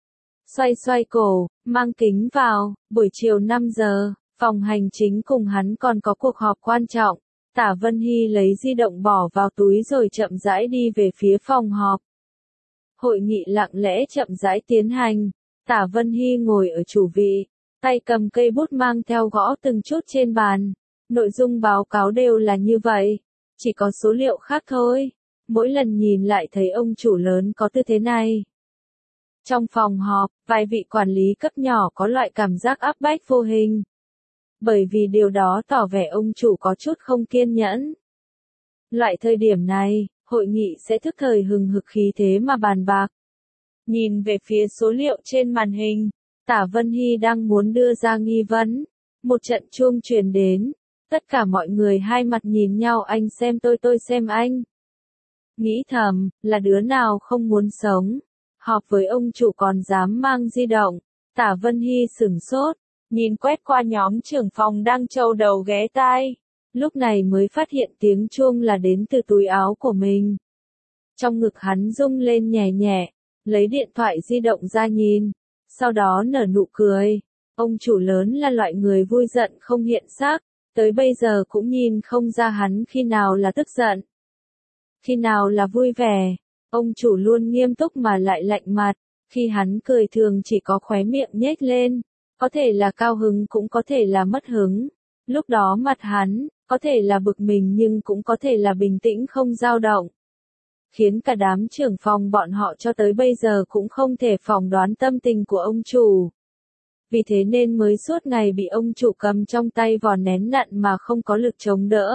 Xoay cổ, mang kính vào, buổi chiều 5 giờ, phòng hành chính cùng hắn còn có cuộc họp quan trọng. Tả Vân Hy lấy di động bỏ vào túi rồi chậm rãi đi về phía phòng họp. Hội nghị lặng lẽ chậm rãi tiến hành. Tả Vân Hy ngồi ở chủ vị, tay cầm cây bút mang theo gõ từng chút trên bàn. Nội dung báo cáo đều là như vậy, chỉ có số liệu khác thôi. Mỗi lần nhìn lại thấy ông chủ lớn có tư thế này. Trong phòng họp, vài vị quản lý cấp nhỏ có loại cảm giác áp bách vô hình. Bởi vì điều đó tỏ vẻ ông chủ có chút không kiên nhẫn. Loại thời điểm này, hội nghị sẽ thức thời hừng hực khí thế mà bàn bạc. Nhìn về phía số liệu trên màn hình, Tả Vân Hy đang muốn đưa ra nghi vấn. Một trận chuông truyền đến, tất cả mọi người hai mặt nhìn nhau, anh xem tôi xem anh. Nghĩ thầm, là đứa nào không muốn sống. Họp với ông chủ còn dám mang di động. Tả Vân Hy sửng sốt, nhìn quét qua nhóm trưởng phòng đang trâu đầu ghé tai. Lúc này mới phát hiện tiếng chuông là đến từ túi áo của mình. Trong ngực hắn rung lên nhẹ nhẹ, lấy điện thoại di động ra nhìn, sau đó nở nụ cười. Ông chủ lớn là loại người vui giận không hiện sắc, tới bây giờ cũng nhìn không ra hắn khi nào là tức giận, khi nào là vui vẻ. Ông chủ luôn nghiêm túc mà lại lạnh mặt, khi hắn cười thường chỉ có khóe miệng nhếch lên, có thể là cao hứng cũng có thể là mất hứng. Lúc đó mặt hắn, có thể là bực mình nhưng cũng có thể là bình tĩnh không dao động. Khiến cả đám trưởng phòng bọn họ cho tới bây giờ cũng không thể phỏng đoán tâm tình của ông chủ. Vì thế nên mới suốt ngày bị ông chủ cầm trong tay vò nén nặn mà không có lực chống đỡ.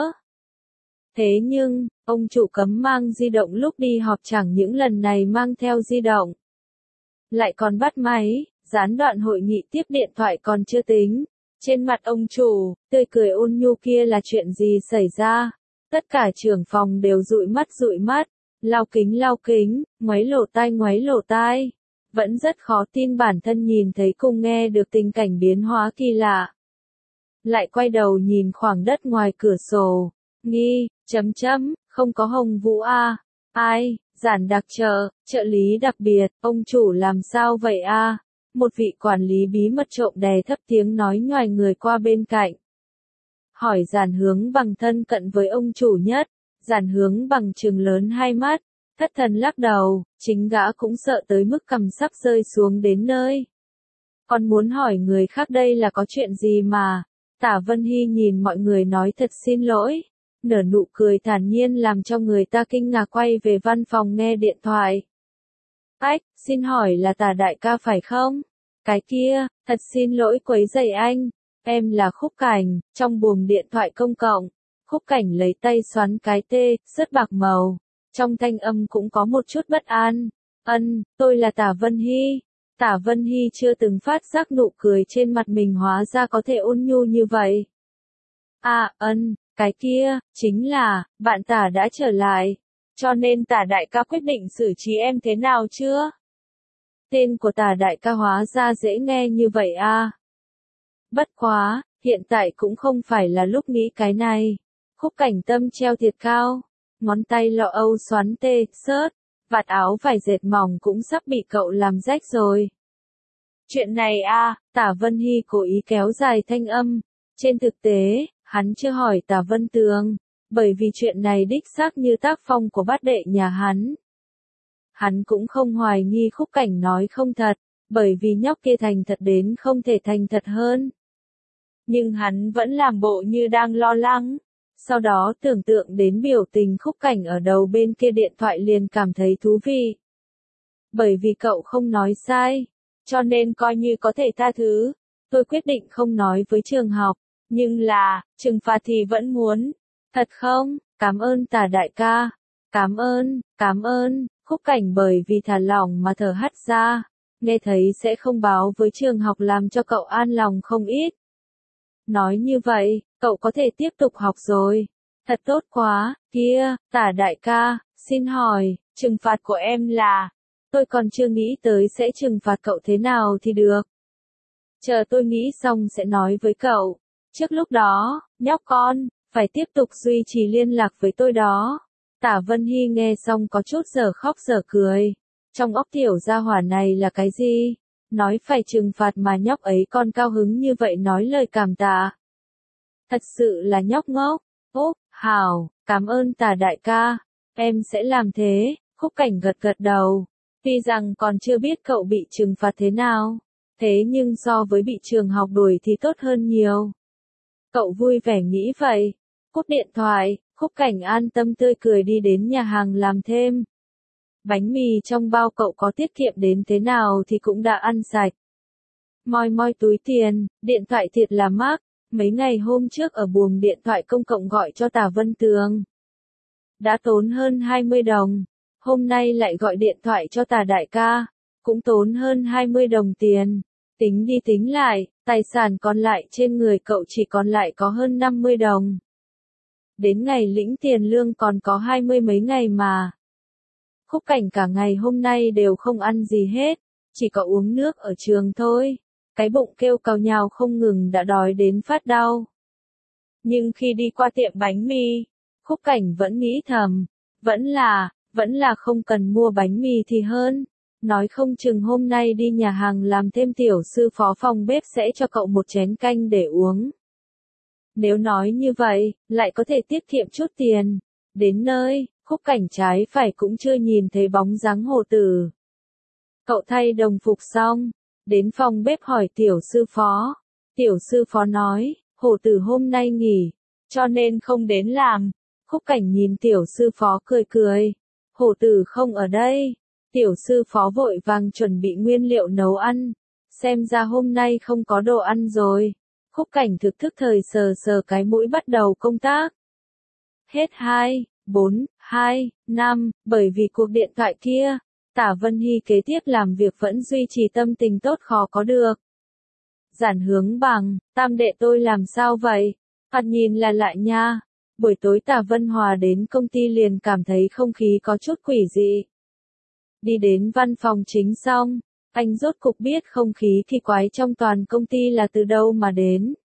Thế nhưng, ông chủ cấm mang di động lúc đi họp, chẳng những lần này mang theo di động, lại còn bắt máy, gián đoạn hội nghị tiếp điện thoại còn chưa tính. Trên mặt ông chủ, tươi cười ôn nhu kia là chuyện gì xảy ra? Tất cả trưởng phòng đều dụi mắt, lau kính, ngoáy lỗ tai. Vẫn rất khó tin bản thân nhìn thấy cùng nghe được tình cảnh biến hóa kỳ lạ. Lại quay đầu nhìn khoảng đất ngoài cửa sổ. Nghi, không có Hồng Vũ à? Ai, Giản đặc trợ lý đặc biệt, ông chủ làm sao vậy à? Một vị quản lý bí mật trộm đè thấp tiếng nói nhoài người qua bên cạnh. Hỏi Giản Hướng Bằng thân cận với ông chủ nhất. Giản Hướng Bằng trừng lớn hai mắt, thất thần lắc đầu, chính gã cũng sợ tới mức cằm sắp rơi xuống đến nơi. Còn muốn hỏi người khác đây là có chuyện gì mà? Tả Vân Hy nhìn mọi người nói thật xin lỗi, nở nụ cười thản nhiên làm cho người ta kinh ngạc, quay về văn phòng nghe điện thoại. Ách, xin hỏi là Tả đại ca phải không? Cái kia, thật xin lỗi quấy rầy anh, em là Khúc Cảnh. Trong buồng điện thoại công cộng, Khúc Cảnh lấy tay xoắn cái tê, rất bạc màu. Trong thanh âm cũng có một chút bất an. Tôi là Tả Vân Hy. Tả Vân Hy chưa từng phát giác nụ cười trên mặt mình hóa ra có thể ôn nhu như vậy. Cái kia, chính là, bạn Tả đã trở lại. Cho nên Tả đại ca quyết định xử trí em thế nào chưa? Tên của Tả đại ca hóa ra dễ nghe như vậy à? Bất quá, hiện tại cũng không phải là lúc nghĩ cái này. Khúc Cảnh tâm treo thiệt cao, ngón tay lọ âu xoắn tê, sớt, vạt áo vải dệt mỏng cũng sắp bị cậu làm rách rồi. Chuyện này à? Tả Vân Hy cố ý kéo dài thanh âm. Trên thực tế, hắn chưa hỏi Tả Vân Tường, bởi vì chuyện này đích xác như tác phong của bát đệ nhà hắn. Hắn cũng không hoài nghi Khúc Cảnh nói không thật, bởi vì nhóc kia thành thật đến không thể thành thật hơn. Nhưng hắn vẫn làm bộ như đang lo lắng. Sau đó tưởng tượng đến biểu tình Khúc Cảnh ở đầu bên kia điện thoại liền cảm thấy thú vị. Bởi vì cậu không nói sai, cho nên coi như có thể tha thứ. Tôi quyết định không nói với trường học, nhưng là, trừng phạt thì vẫn muốn. Thật không? Cảm ơn Tả đại ca. Cảm ơn, Khúc Cảnh bởi vì thả lỏng mà thở hắt ra. Nghe thấy sẽ không báo với trường học làm cho cậu an lòng không ít. Nói như vậy, cậu có thể tiếp tục học rồi. Thật tốt quá, kia, Tả đại ca, xin hỏi, trừng phạt của em là... Tôi còn chưa nghĩ tới sẽ trừng phạt cậu thế nào thì được. Chờ tôi nghĩ xong sẽ nói với cậu. Trước lúc đó, nhóc con, phải tiếp tục duy trì liên lạc với tôi đó. Tả Vân Hy nghe xong có chút giờ khóc giờ cười. Trong óc tiểu gia hỏa này là cái gì? Nói phải trừng phạt mà nhóc ấy còn cao hứng như vậy nói lời cảm tạ. Thật sự là nhóc ngốc. Úp, hảo, cảm ơn Tả đại ca. Em sẽ làm thế. Khúc Cảnh gật gật đầu. Tuy rằng còn chưa biết cậu bị trừng phạt thế nào. Thế nhưng so với bị trường học đuổi thì tốt hơn nhiều. Cậu vui vẻ nghĩ vậy. Cúp điện thoại, Khúc Cảnh an tâm tươi cười đi đến nhà hàng làm thêm. Bánh mì trong bao cậu có tiết kiệm đến thế nào thì cũng đã ăn sạch. Moi moi túi tiền, điện thoại thiệt là mắc. Mấy ngày hôm trước ở buồng điện thoại công cộng gọi cho Tả Vân Tường. Đã tốn hơn 20 đồng. Hôm nay lại gọi điện thoại cho Tả đại ca. Cũng tốn hơn 20 đồng tiền. Tính đi tính lại, tài sản còn lại trên người cậu chỉ còn lại có hơn 50 đồng. Đến ngày lĩnh tiền lương còn có 20 mấy ngày mà. Khúc Cảnh cả ngày hôm nay đều không ăn gì hết, chỉ có uống nước ở trường thôi. Cái bụng kêu cào nhào không ngừng đã đói đến phát đau. Nhưng khi đi qua tiệm bánh mì, Khúc Cảnh vẫn nghĩ thầm, vẫn là không cần mua bánh mì thì hơn. Nói không chừng hôm nay đi nhà hàng làm thêm tiểu sư phó phòng bếp sẽ cho cậu một chén canh để uống. Nếu nói như vậy, lại có thể tiết kiệm chút tiền. Đến nơi, Khúc Cảnh trái phải cũng chưa nhìn thấy bóng dáng Hồ Tử. Cậu thay đồng phục xong, đến phòng bếp hỏi tiểu sư phó. Tiểu sư phó nói, Hồ Tử hôm nay nghỉ, cho nên không đến làm. Khúc Cảnh nhìn tiểu sư phó cười cười. Hồ Tử không ở đây. Tiểu sư phó vội vàng chuẩn bị nguyên liệu nấu ăn. Xem ra hôm nay không có đồ ăn rồi. Khúc Cảnh thực thức thời sờ sờ cái mũi bắt đầu công tác. Hết 2, 4, 2, 5, bởi vì cuộc điện thoại kia, Tả Vân Hy kế tiếp làm việc vẫn duy trì tâm tình tốt khó có được. Giản Hướng Bằng, tam đệ tôi làm sao vậy? Thoạt nhìn là lại nha. Buổi tối Tả Vân Hòa đến công ty liền cảm thấy không khí có chút quỷ dị. Đi đến văn phòng chính xong, anh rốt cục biết không khí kỳ quái trong toàn công ty là từ đâu mà đến.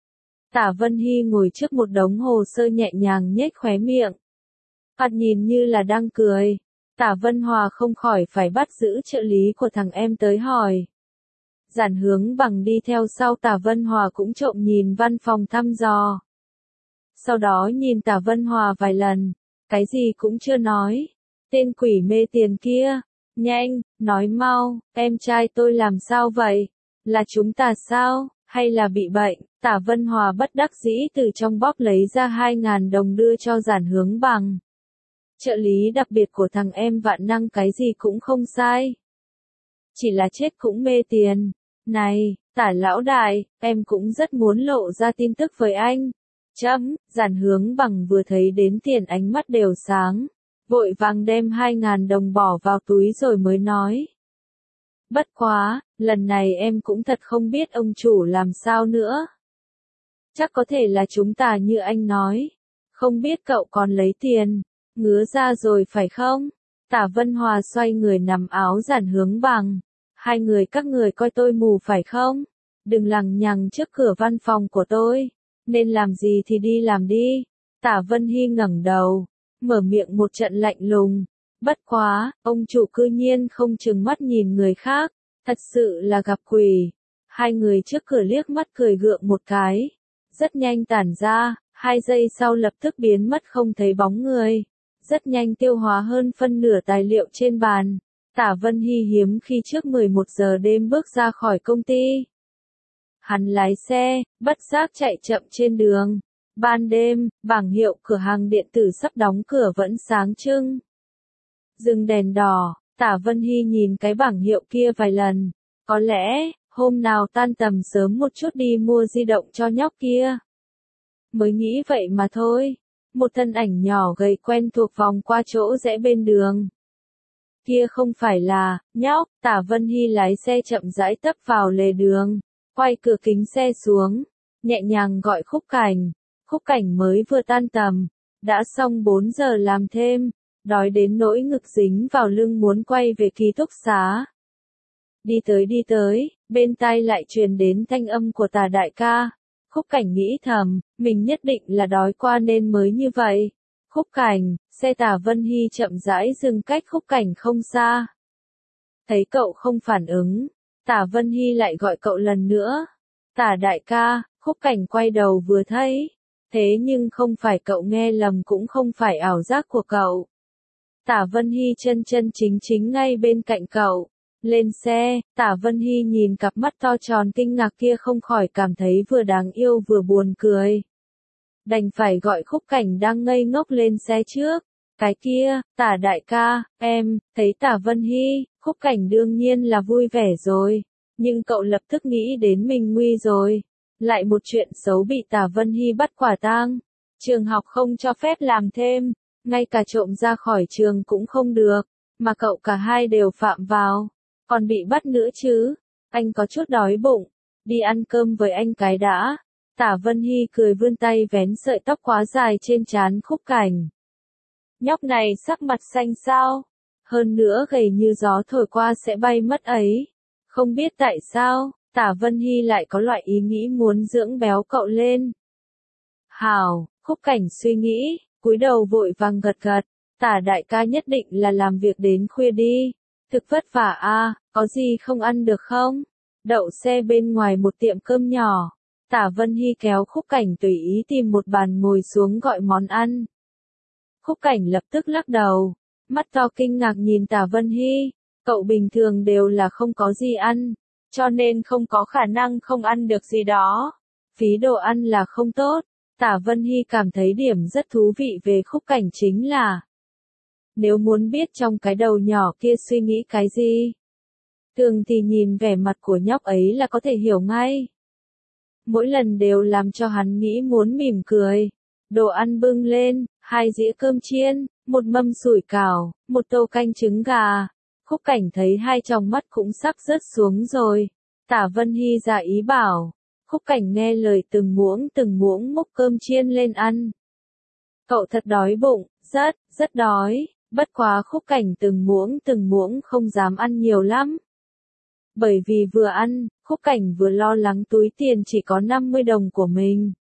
Tả Vân Hy ngồi trước một đống hồ sơ nhẹ nhàng nhếch khóe miệng. Thoạt nhìn như là đang cười. Tả Vân Hòa không khỏi phải bắt giữ trợ lý của thằng em tới hỏi. Giản Hướng Bằng đi theo sau Tả Vân Hòa cũng trộm nhìn văn phòng thăm dò. Sau đó nhìn Tả Vân Hòa vài lần, cái gì cũng chưa nói. Tên quỷ mê tiền kia, nhanh, nói mau, em trai tôi làm sao vậy? Là chúng ta sao, hay là bị bệnh? Tả Vân Hòa bất đắc dĩ từ trong bóp lấy ra 2.000 đồng đưa cho Giản Hướng Bằng. Trợ lý đặc biệt của thằng em vạn năng cái gì cũng không sai. Chỉ là chết cũng mê tiền. Này, Tả lão đại, em cũng rất muốn lộ ra tin tức với anh. Giản Hướng Bằng vừa thấy đến tiền ánh mắt đều sáng. Vội vàng đem 2.000 đồng bỏ vào túi rồi mới nói. Bất quá, lần này em cũng thật không biết ông chủ làm sao nữa. Chắc có thể là chúng ta như anh nói. Không biết cậu còn lấy tiền. Ngứa ra rồi phải không? Tả Vân Hòa xoay người nằm áo Giản Hướng Bằng. Hai người các người coi tôi mù phải không? Đừng lằng nhằng trước cửa văn phòng của tôi. Nên làm gì thì đi làm đi. Tả Vân Hy ngẩng đầu, mở miệng một trận lạnh lùng. Bất quá, ông chủ cư nhiên không chừng mắt nhìn người khác. Thật sự là gặp quỷ. Hai người trước cửa liếc mắt cười gượng một cái. Rất nhanh tản ra, 2 giây sau lập tức biến mất không thấy bóng người. rất nhanh tiêu hóa hơn phân nửa tài liệu trên bàn. Tả Vân Hy hiếm khi trước 11 giờ đêm bước ra khỏi công ty. Hắn lái xe, bất giác chạy chậm trên đường. Ban đêm, bảng hiệu cửa hàng điện tử sắp đóng cửa vẫn sáng trưng. Dừng đèn đỏ, Tả Vân Hy nhìn cái bảng hiệu kia vài lần. Có lẽ, hôm nào tan tầm sớm một chút đi mua di động cho nhóc kia. Mới nghĩ vậy mà thôi. Một thân ảnh nhỏ gầy quen thuộc vòng qua chỗ rẽ bên đường. Kia không phải là, nhóc, Tả Vân Hy lái xe chậm rãi tấp vào lề đường. Quay cửa kính xe xuống, nhẹ nhàng gọi Khúc Cảnh. Khúc Cảnh mới vừa tan tầm, đã xong 4 giờ làm thêm, đói đến nỗi ngực dính vào lưng muốn quay về ký túc xá. Đi tới, bên tai lại truyền đến thanh âm của Tả đại ca. Khúc Cảnh nghĩ thầm, mình nhất định là đói qua nên mới như vậy. Khúc Cảnh, xe Tả Vân Hy chậm rãi dừng cách Khúc Cảnh không xa. Thấy cậu không phản ứng, Tả Vân Hy lại gọi cậu lần nữa. Tả đại ca, Khúc Cảnh quay đầu vừa thấy. Thế nhưng không phải cậu nghe lầm cũng không phải ảo giác của cậu. Tả Vân Hy chân chính ngay bên cạnh cậu. Lên xe, Tả Vân Hy nhìn cặp mắt to tròn kinh ngạc kia không khỏi cảm thấy vừa đáng yêu vừa buồn cười. Đành phải gọi Khúc Cảnh đang ngây ngốc lên xe trước. Cái kia, Tả đại ca, em, thấy Tả Vân Hy, Khúc Cảnh đương nhiên là vui vẻ rồi. Nhưng cậu lập tức nghĩ đến mình nguy rồi. Lại một chuyện xấu bị Tả Vân Hy bắt quả tang. Trường học không cho phép làm thêm, ngay cả trộm ra khỏi trường cũng không được, mà cậu cả hai đều phạm vào, còn bị bắt nữa chứ. Anh có chút đói bụng, đi ăn cơm với anh cái đã. Tả Vân Hy cười vươn tay vén sợi tóc quá dài trên trán Khúc Cảnh. Nhóc này sắc mặt xanh sao? Hơn nữa gầy như gió thổi qua sẽ bay mất ấy. Không biết tại sao, Tả Vân Hy lại có loại ý nghĩ muốn dưỡng béo cậu lên. Hảo, Khúc Cảnh suy nghĩ, cúi đầu vội vàng gật gật. Tả đại ca nhất định là làm việc đến khuya đi. Thực vất vả à, có gì không ăn được không? Đậu xe bên ngoài một tiệm cơm nhỏ. Tả Vân Hy kéo Khúc Cảnh tùy ý tìm một bàn ngồi xuống gọi món ăn. Khúc Cảnh lập tức lắc đầu, mắt to kinh ngạc nhìn Tả Vân Hy. Cậu bình thường đều là không có gì ăn, cho nên không có khả năng không ăn được gì đó. Phí đồ ăn là không tốt. Tả Vân Hy cảm thấy điểm rất thú vị về Khúc Cảnh chính là, nếu muốn biết trong cái đầu nhỏ kia suy nghĩ cái gì, thường thì nhìn vẻ mặt của nhóc ấy là có thể hiểu ngay. Mỗi lần đều làm cho hắn nghĩ muốn mỉm cười. Đồ ăn bưng lên, 2 dĩa cơm chiên, một mâm sủi cảo, một tô canh trứng gà. Khúc Cảnh thấy hai tròng mắt cũng sắp rớt xuống rồi. Tả Vân Hy ra ý bảo. Khúc Cảnh nghe lời từng muỗng múc cơm chiên lên ăn. Cậu thật đói bụng, rất đói. Bất quá Khúc Cảnh từng muỗng không dám ăn nhiều lắm. Bởi vì vừa ăn, Khúc Cảnh vừa lo lắng túi tiền chỉ có 50 đồng của mình.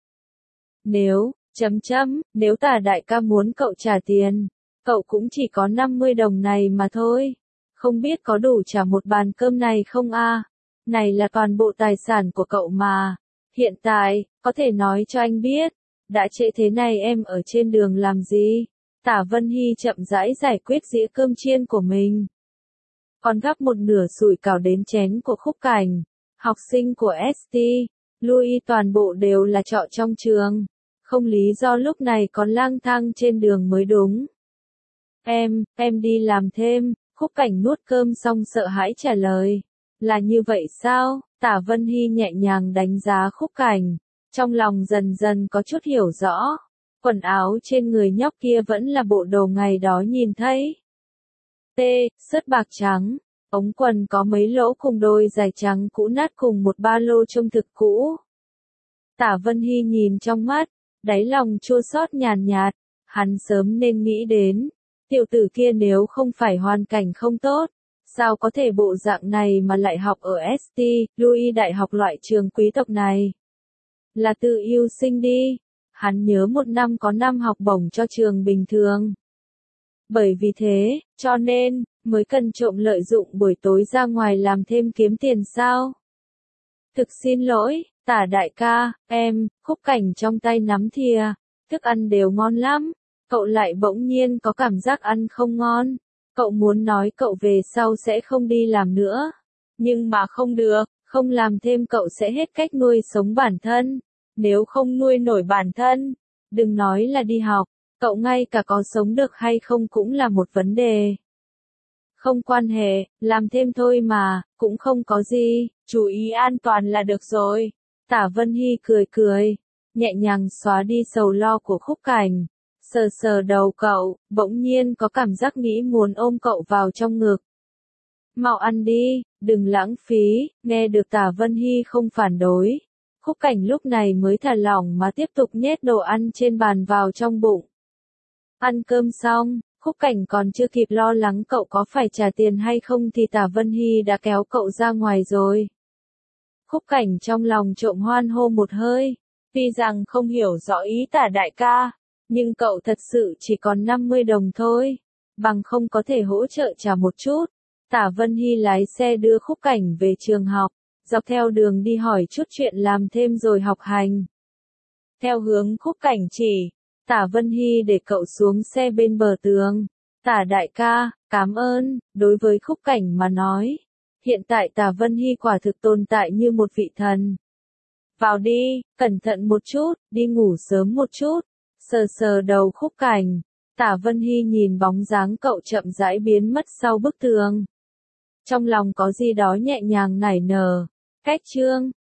Nếu Tả đại ca muốn cậu trả tiền, cậu cũng chỉ có 50 đồng này mà thôi. Không biết có đủ trả một bàn cơm này không a? Này là toàn bộ tài sản của cậu mà. Hiện tại, có thể nói cho anh biết, đã trễ thế này em ở trên đường làm gì? Tả Vân Hy chậm rãi giải quyết dĩa cơm chiên của mình. Còn gắp một nửa sủi cảo đến chén của Khúc Cảnh. Học sinh của ST, Louis toàn bộ đều là trọ trong trường. Không lý do lúc này còn lang thang trên đường mới đúng. Em đi làm thêm. Khúc Cảnh nuốt cơm xong sợ hãi trả lời. Là như vậy sao? Tả Vân Hy nhẹ nhàng đánh giá Khúc Cảnh. Trong lòng dần dần có chút hiểu rõ. Quần áo trên người nhóc kia vẫn là bộ đồ ngày đó nhìn thấy. Sớt bạc trắng. Ống quần có mấy lỗ cùng đôi giày trắng cũ nát cùng một ba lô trông thực cũ. Tả Vân Hy nhìn trong mắt, đáy lòng chua xót nhàn nhạt. Hắn sớm nên nghĩ đến. Tiểu tử kia nếu không phải hoàn cảnh không tốt, sao có thể bộ dạng này mà lại học ở ST, Louis đại học loại trường quý tộc này. Là tự yêu sinh đi. Hắn nhớ một năm có 5 học bổng cho trường bình thường. Bởi vì thế, cho nên, mới cần trộm lợi dụng buổi tối ra ngoài làm thêm kiếm tiền sao. Thực xin lỗi, Tả đại ca, Khúc Cảnh trong tay nắm thìa, thức ăn đều ngon lắm. cậu lại bỗng nhiên có cảm giác ăn không ngon. Cậu muốn nói cậu về sau sẽ không đi làm nữa. Nhưng mà không được, không làm thêm cậu sẽ hết cách nuôi sống bản thân. Nếu không nuôi nổi bản thân, đừng nói là đi học, cậu ngay cả có sống được hay không cũng là một vấn đề. Không quan hệ, làm thêm thôi mà, cũng không có gì, chú ý an toàn là được rồi. Tả Vân Hy cười cười, nhẹ nhàng xóa đi sầu lo của Khúc Cảnh. Sờ sờ đầu cậu, bỗng nhiên có cảm giác nghĩ muốn ôm cậu vào trong ngực. Mau ăn đi, đừng lãng phí, nghe được Tả Vân Hy không phản đối. Khúc Cảnh lúc này mới thả lỏng mà tiếp tục nhét đồ ăn trên bàn vào trong bụng. Ăn cơm xong, Khúc Cảnh còn chưa kịp lo lắng cậu có phải trả tiền hay không thì Tả Vân Hy đã kéo cậu ra ngoài rồi. Khúc Cảnh trong lòng trộm hoan hô một hơi, tuy rằng không hiểu rõ ý Tả đại ca, nhưng cậu thật sự chỉ còn 50 đồng thôi, bằng không có thể hỗ trợ trả một chút. Tả Vân Hy lái xe đưa Khúc Cảnh về trường học, dọc theo đường đi hỏi chút chuyện làm thêm rồi học hành. Theo hướng Khúc Cảnh chỉ, Tả Vân Hy để cậu xuống xe bên bờ tường. Tả đại ca, cảm ơn, đối với Khúc Cảnh mà nói. Hiện tại Tả Vân Hy quả thực tồn tại như một vị thần. Vào đi, cẩn thận một chút, đi ngủ sớm một chút. Sờ sờ đầu Khúc Cảnh, Tả Vân Hy nhìn bóng dáng cậu chậm rãi biến mất sau bức tường. Trong lòng có gì đó nhẹ nhàng nảy nở. Cách chương